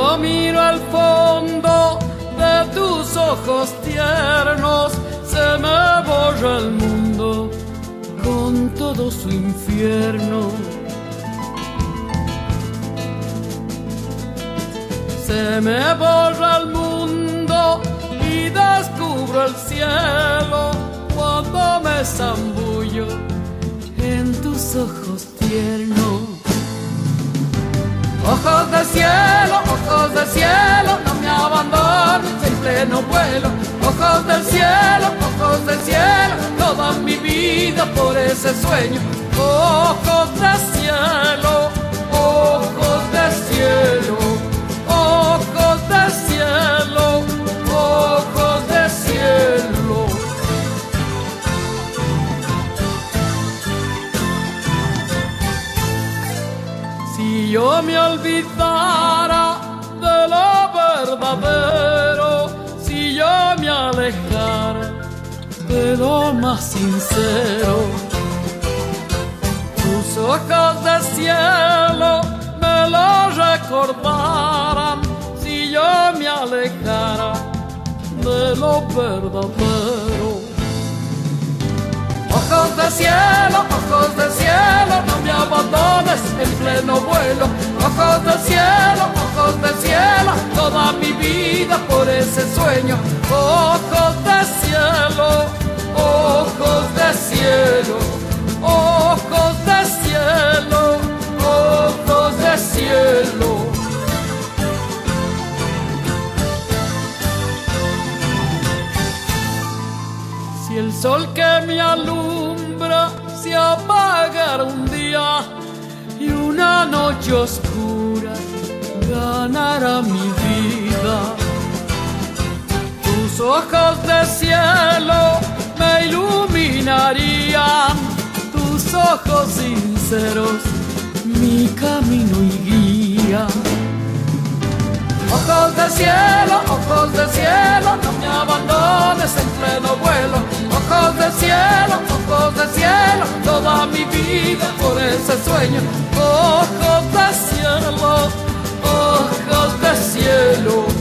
yo miro al fondo de tus ojos tiernos, se me borra el mundo con todo su infierno. Se me borra el mundo y descubro el cielo cuando me zambullo en tus ojos tiernos. Ojos del cielo, no me abandones en pleno vuelo. Ojos del cielo, toda mi vida por ese sueño. Ojos del cielo, ojos del cielo, ojos del cielo, ojos del cielo. Si yo me olvidara de lo verdadero, si yo me alejara de lo más sincero, tus ojos de cielo me lo recordaran, si yo me alejara de lo verdadero. Ojos del cielo, no me abandones en pleno vuelo. Ojos del cielo, toda mi vida por ese sueño. Ojos del cielo, ojos del cielo, ojos del cielo, ojos del cielo. Si el sol que me alumbra se apagara un día y una noche oscura ganara mi vida, tus ojos de cielo me iluminarían, tus ojos sinceros mi camino y guía. Ojos del cielo, no me abandones en pleno vuelo. Ojos del cielo, toda mi vida por ese sueño. Ojos del cielo, ojos del cielo.